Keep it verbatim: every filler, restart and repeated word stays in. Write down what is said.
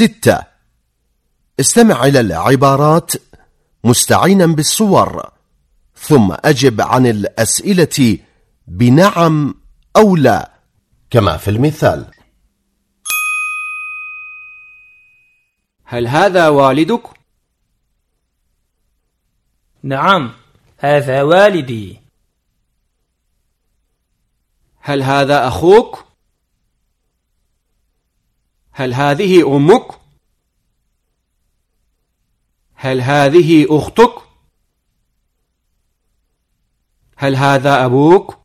ستة. استمع إلى العبارات مستعينا بالصور، ثم أجب عن الأسئلة بنعم أو لا كما في المثال: هل هذا والدك؟ نعم، هذا والدي. هل هذا أخوك؟ هل هذه أمك؟ هل هذه أختك؟ هل هذا أبوك؟